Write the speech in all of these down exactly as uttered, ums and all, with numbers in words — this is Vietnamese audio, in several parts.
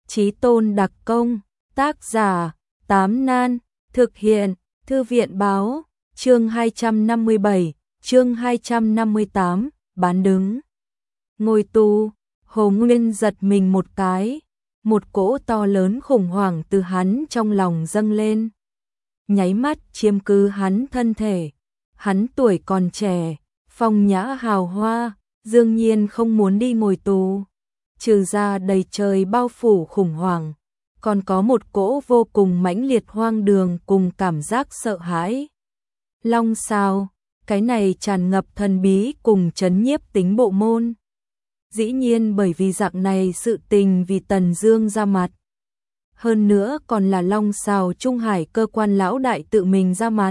Chí tôn đặc công, tác giả, Tám Nan, thực hiện, Thư viện báo, chương hai trăm năm mươi bảy, chương hai trăm năm mươi tám, bán đứng. Ngồi tù, Hồ Nguyên giật mình một cái, một cỗ to lớn khủng hoảng từ hắn trong lòng dâng lên. Nháy mắt chiếm cứ hắn thân thể, hắn tuổi còn trẻ, phong nhã hào hoa, đương nhiên không muốn đi ngồi tù. Trừ ra đầy trời bao phủ khủng hoảng, còn có một cỗ vô cùng mãnh liệt hoang đường cùng cảm giác sợ hãi. Long sao, cái này tràn ngập thần bí cùng chấn nhiếp tính bộ môn. Dĩ nhiên bởi vì dạng này sự tình vì Tần Dương ra mặt. Hơn nữa còn là Long Sào Trung Hải cơ quan lão đại tự mình ra mặt.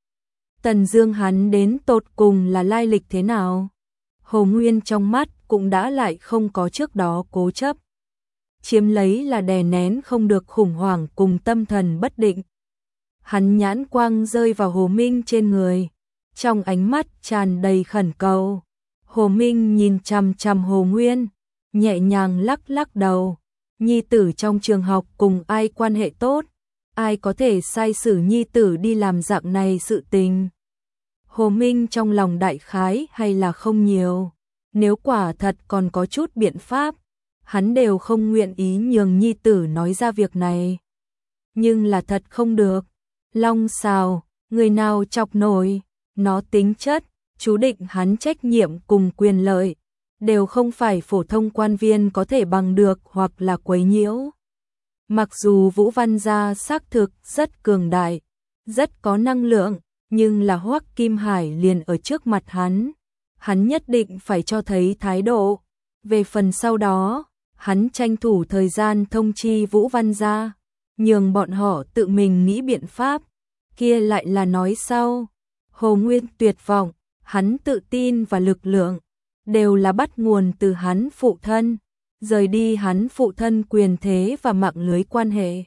Tần Dương hắn đến tột cùng là lai lịch thế nào? Hồ Nguyên trong mắt cũng đã lại không có trước đó cố chấp. Chiếm lấy là đè nén không được khủng hoảng cùng tâm thần bất định. Hắn nhãn quang rơi vào Hồ Minh trên người, trong ánh mắt tràn đầy khẩn cầu. Hồ Minh nhìn chằm chằm Hồ Nguyên, nhẹ nhàng lắc lắc đầu. Nhi tử trong trường học cùng ai quan hệ tốt, ai có thể sai sử nhi tử đi làm dạng này sự tình. Hồ Minh trong lòng đại khái hay là không nhiều, nếu quả thật còn có chút biện pháp, hắn đều không nguyện ý nhường nhi tử nói ra việc này. Nhưng là thật không được, Long Sào, người nào chọc nổi, nó tính chất, chú định hắn trách nhiệm cùng quyền lợi, đều không phải phổ thông quan viên có thể bằng được hoặc là quấy nhiễu. Mặc dù Vũ Văn gia xác thực rất cường đại, rất có năng lượng, nhưng là Hoắc Kim Hải liền ở trước mặt hắn, hắn nhất định phải cho thấy thái độ. Về phần sau đó, hắn tranh thủ thời gian thông chi Vũ Văn gia, nhường bọn họ tự mình nghĩ biện pháp, kia lại là nói sau. Hồ Nguyên tuyệt vọng, hắn tự tin và lực lượng đều là bắt nguồn từ hắn phụ thân, rời đi hắn phụ thân quyền thế và mạng lưới quan hệ.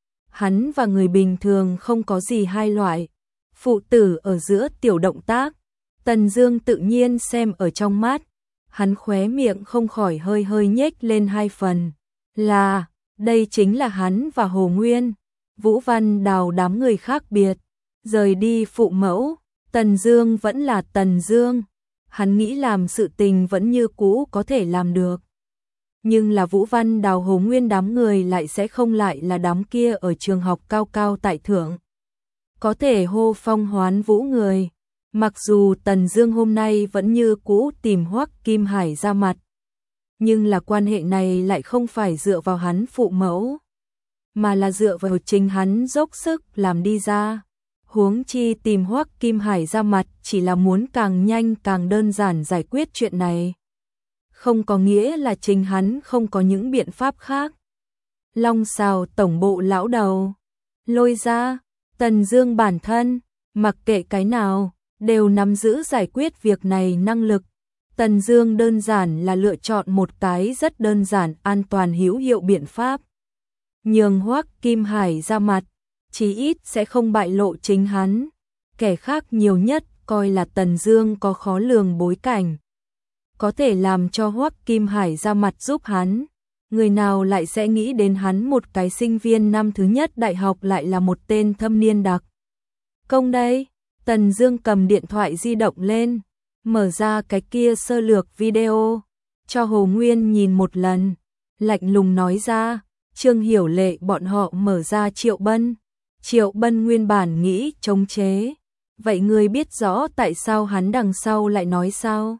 Hắn và người bình thường không có gì hai loại, phụ tử ở giữa tiểu động tác, Tần Dương tự nhiên xem ở trong mắt, hắn khóe miệng không khỏi hơi hơi nhếch lên hai phần, là, đây chính là hắn và Hồ Nguyên, Vũ Văn Đào đám người khác biệt, rời đi phụ mẫu, Tần Dương vẫn là Tần Dương. Hắn nghĩ làm sự tình vẫn như cũ có thể làm được. Nhưng là Vũ Văn Đào Hồ Nguyên đám người lại sẽ không lại là đám kia ở trường học cao cao tại thượng. Có thể hô phong hoán vũ người. Mặc dù Tần Dương hôm nay vẫn như cũ tìm Hoắc Kim Hải ra mặt. Nhưng là quan hệ này lại không phải dựa vào hắn phụ mẫu. Mà là dựa vào chính hắn dốc sức làm đi ra. Huống chi tìm Hoắc Kim Hải ra mặt chỉ là muốn càng nhanh càng đơn giản giải quyết chuyện này. Không có nghĩa là chính hắn không có những biện pháp khác. Long Sào tổng bộ lão đầu, Lôi ra, Tần Dương bản thân, mặc kệ cái nào, đều nắm giữ giải quyết việc này năng lực. Tần Dương đơn giản là lựa chọn một cái rất đơn giản an toàn hữu hiệu biện pháp. Nhường Hoắc Kim Hải ra mặt, chí ít sẽ không bại lộ chính hắn, kẻ khác nhiều nhất coi là Tần Dương có khó lường bối cảnh, có thể làm cho Hoắc Kim Hải ra mặt giúp hắn, người nào lại sẽ nghĩ đến hắn một cái sinh viên năm thứ nhất đại học lại là một tên thâm niên đặc công đây. Tần Dương cầm điện thoại di động lên, mở ra cái kia sơ lược video, cho Hồ Nguyên nhìn một lần, lạnh lùng nói ra, Trương Hiểu Lệ bọn họ mở ra Triệu Bân. Triệu Bân nguyên bản nghĩ chống chế, vậy ngươi biết rõ tại sao hắn đằng sau lại nói sao?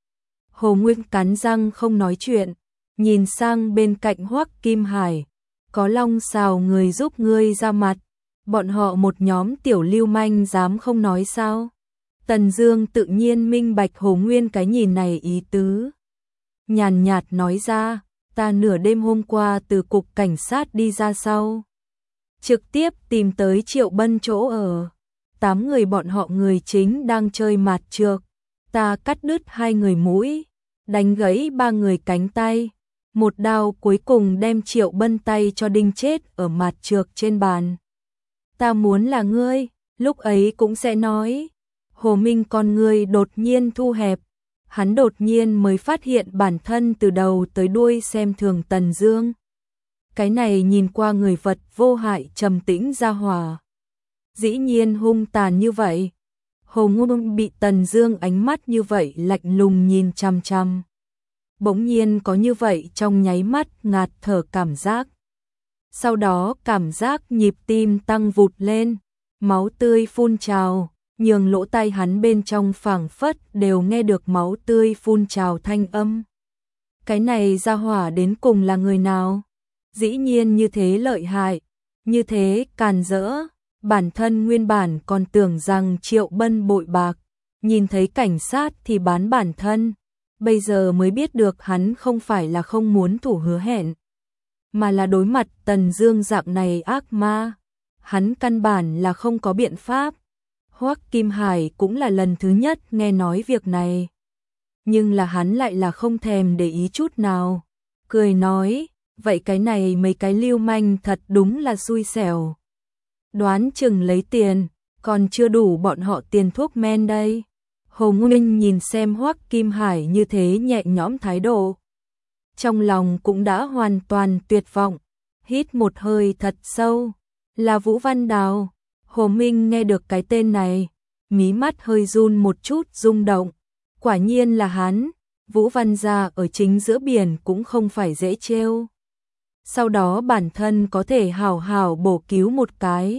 Hồ Nguyên cắn răng không nói chuyện, nhìn sang bên cạnh Hoắc Kim Hải, có Long Sào người giúp ngươi ra mặt, bọn họ một nhóm tiểu lưu manh dám không nói sao? Tần Dương tự nhiên minh bạch Hồ Nguyên cái nhìn này ý tứ. Nhàn nhạt nói ra, ta nửa đêm hôm qua từ cục cảnh sát đi ra sau. Trực tiếp tìm tới Triệu Bân chỗ ở. Tám người bọn họ người chính đang chơi mạt trược. Ta cắt đứt hai người mũi, đánh gãy ba người cánh tay. Một đao cuối cùng đem Triệu Bân tay cho đinh chết ở mạt trược trên bàn. Ta muốn là ngươi, lúc ấy cũng sẽ nói. Hồ Minh con ngươi đột nhiên thu hẹp. Hắn đột nhiên mới phát hiện bản thân từ đầu tới đuôi xem thường Tần Dương. Cái này nhìn qua người vật vô hại trầm tĩnh ra hòa. Dĩ nhiên hung tàn như vậy. Hồ Ngôn bị Tần Dương ánh mắt như vậy lạnh lùng nhìn chằm chằm. Bỗng nhiên có như vậy trong nháy mắt ngạt thở cảm giác. Sau đó cảm giác nhịp tim tăng vụt lên, máu tươi phun trào, nhường lỗ tai hắn bên trong phảng phất đều nghe được máu tươi phun trào thanh âm. Cái này ra hỏa đến cùng là người nào? Dĩ nhiên như thế lợi hại, như thế càn rỡ, bản thân nguyên bản còn tưởng rằng Triệu Bân bội bạc, nhìn thấy cảnh sát thì bán bản thân, bây giờ mới biết được hắn không phải là không muốn thủ hứa hẹn, mà là đối mặt Tần Dương dạng này ác ma, hắn căn bản là không có biện pháp. Hoắc Kim Hải cũng là lần thứ nhất nghe nói việc này, nhưng là hắn lại là không thèm để ý chút nào, cười nói, vậy cái này mấy cái lưu manh thật đúng là xui xẻo. Đoán chừng lấy tiền, còn chưa đủ bọn họ tiền thuốc men đây. Hồ Nguyên nhìn xem Hoắc Kim Hải như thế nhẹ nhõm thái độ, trong lòng cũng đã hoàn toàn tuyệt vọng, hít một hơi thật sâu, là Vũ Văn Đào. Hồ Minh nghe được cái tên này, mí mắt hơi run một chút rung động, quả nhiên là hắn, Vũ Văn gia ở chính giữa biển cũng không phải dễ trêu. Sau đó bản thân có thể hảo hảo bổ cứu một cái.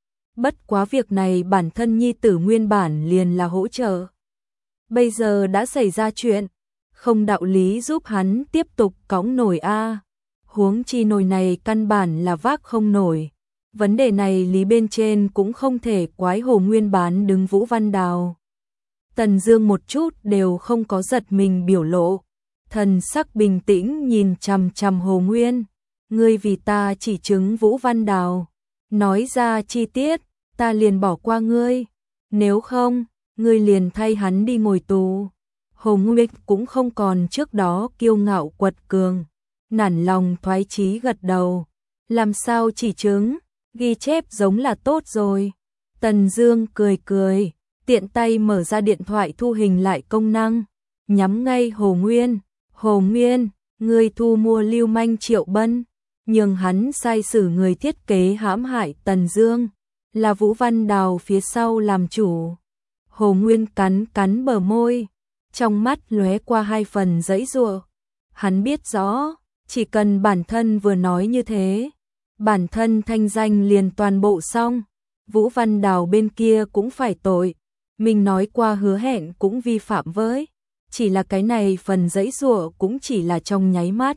Bất quá việc này bản thân nhi tử nguyên bản liền là hỗ trợ. Bây giờ đã xảy ra chuyện, không đạo lý giúp hắn tiếp tục cõng nổi a. Huống chi nồi này căn bản là vác không nổi. Vấn đề này lý bên trên cũng không thể quái Hồ Nguyên bán đứng Vũ Văn Đào. Tần Dương một chút đều không có giật mình biểu lộ, thần sắc bình tĩnh nhìn chằm chằm Hồ Nguyên. Ngươi vì ta chỉ chứng Vũ Văn Đào, nói ra chi tiết, ta liền bỏ qua ngươi, nếu không, ngươi liền thay hắn đi ngồi tù. Hồ Nguyên cũng không còn trước đó kiêu ngạo quật cường, nản lòng thoái chí gật đầu, làm sao chỉ chứng, ghi chép giống là tốt rồi. Tần Dương cười cười, tiện tay mở ra điện thoại thu hình lại công năng, nhắm ngay Hồ Nguyên. Hồ Nguyên, ngươi thu mua lưu manh Triệu Bân, nhưng hắn sai sử người thiết kế hãm hại Tần Dương, là Vũ Văn Đào phía sau làm chủ. Hồ Nguyên cắn cắn bờ môi, trong mắt lóe qua hai phần giãy giụa. Hắn biết rõ, chỉ cần bản thân vừa nói như thế, bản thân thanh danh liền toàn bộ xong, Vũ Văn Đào bên kia cũng phải tội, mình nói qua hứa hẹn cũng vi phạm với, chỉ là cái này phần giãy giụa cũng chỉ là trong nháy mắt.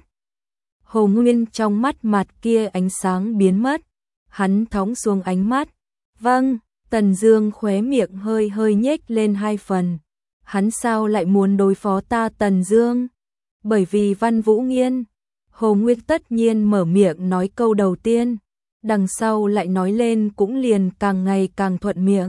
Hồ Nguyên trong mắt mặt kia ánh sáng biến mất, hắn thõng xuống ánh mắt. Vâng, Tần Dương khóe miệng hơi hơi nhếch lên hai phần. Hắn sao lại muốn đối phó ta Tần Dương? Bởi vì Văn Vũ Nghiên. Hồ Nguyên tất nhiên mở miệng nói câu đầu tiên, đằng sau lại nói lên cũng liền càng ngày càng thuận miệng.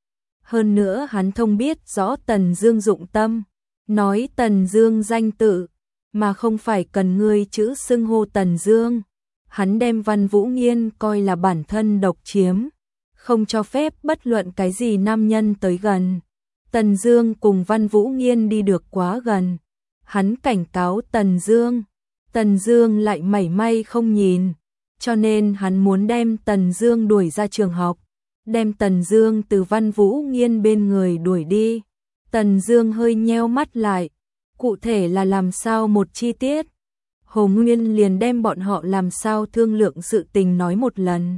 Hơn nữa hắn thông biết rõ Tần Dương dụng tâm, nói Tần Dương danh tự, mà không phải cần ngươi chữ xưng hô Tần Dương. Hắn đem Văn Vũ Nghiên coi là bản thân độc chiếm, không cho phép bất luận cái gì nam nhân tới gần. Tần Dương cùng Văn Vũ Nghiên đi được quá gần, hắn cảnh cáo Tần Dương, Tần Dương lại mảy may không nhìn, cho nên hắn muốn đem Tần Dương đuổi ra trường học, đem Tần Dương từ Văn Vũ Nghiên bên người đuổi đi. Tần Dương hơi nheo mắt lại, cụ thể là làm sao một chi tiết. Hồ Nguyên liền đem bọn họ làm sao thương lượng sự tình nói một lần.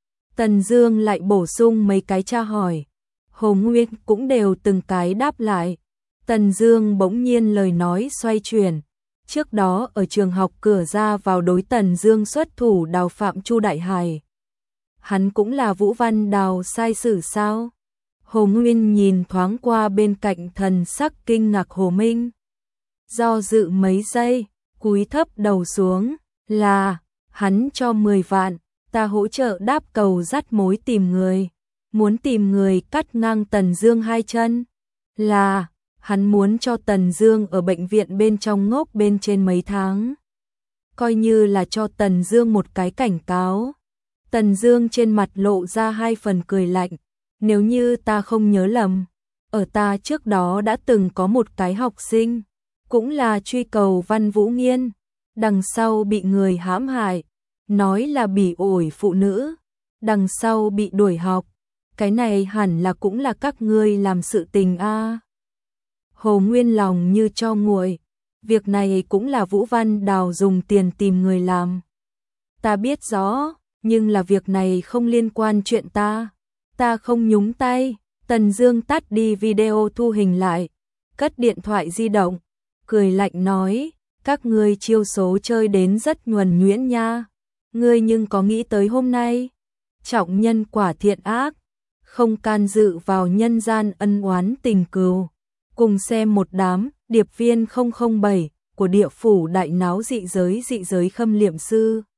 Tần Dương lại bổ sung mấy cái tra hỏi, Hồ Nguyên cũng đều từng cái đáp lại. Tần Dương bỗng nhiên lời nói xoay chuyển, trước đó ở trường học cửa ra vào đối Tần Dương xuất thủ đào phạm Chu Đại Hải, hắn cũng là Vũ Văn Đào sai sử sao? Hồ Nguyên nhìn thoáng qua bên cạnh thần sắc kinh ngạc Hồ Minh, do dự mấy giây, cúi thấp đầu xuống, là, hắn cho mười vạn, ta hỗ trợ đáp cầu dắt mối tìm người, muốn tìm người cắt ngang Tần Dương hai chân, là, hắn muốn cho Tần Dương ở bệnh viện bên trong ngốc bên trên mấy tháng, coi như là cho Tần Dương một cái cảnh cáo. Tần Dương trên mặt lộ ra hai phần cười lạnh, nếu như ta không nhớ lầm, ở ta trước đó đã từng có một cái học sinh, cũng là truy cầu Văn Vũ Nghiên, đằng sau bị người hãm hại, nói là bị ổi phụ nữ, đằng sau bị đuổi học, cái này hẳn là cũng là các ngươi làm sự tình a. Hồ Nguyên lòng như cho nguội, việc này cũng là Vũ Văn Đào dùng tiền tìm người làm. Ta biết rõ, nhưng là việc này không liên quan chuyện ta, ta không nhúng tay. Tần Dương tắt đi video thu hình lại, cất điện thoại di động, cười lạnh nói, các ngươi chiêu số chơi đến rất nhuần nhuyễn nha. Ngươi nhưng có nghĩ tới hôm nay, trọng nhân quả thiện ác, không can dự vào nhân gian ân oán tình cừu. Cùng xem một đám điệp viên không không bảy của địa phủ đại náo dị giới dị giới khâm liệm sư.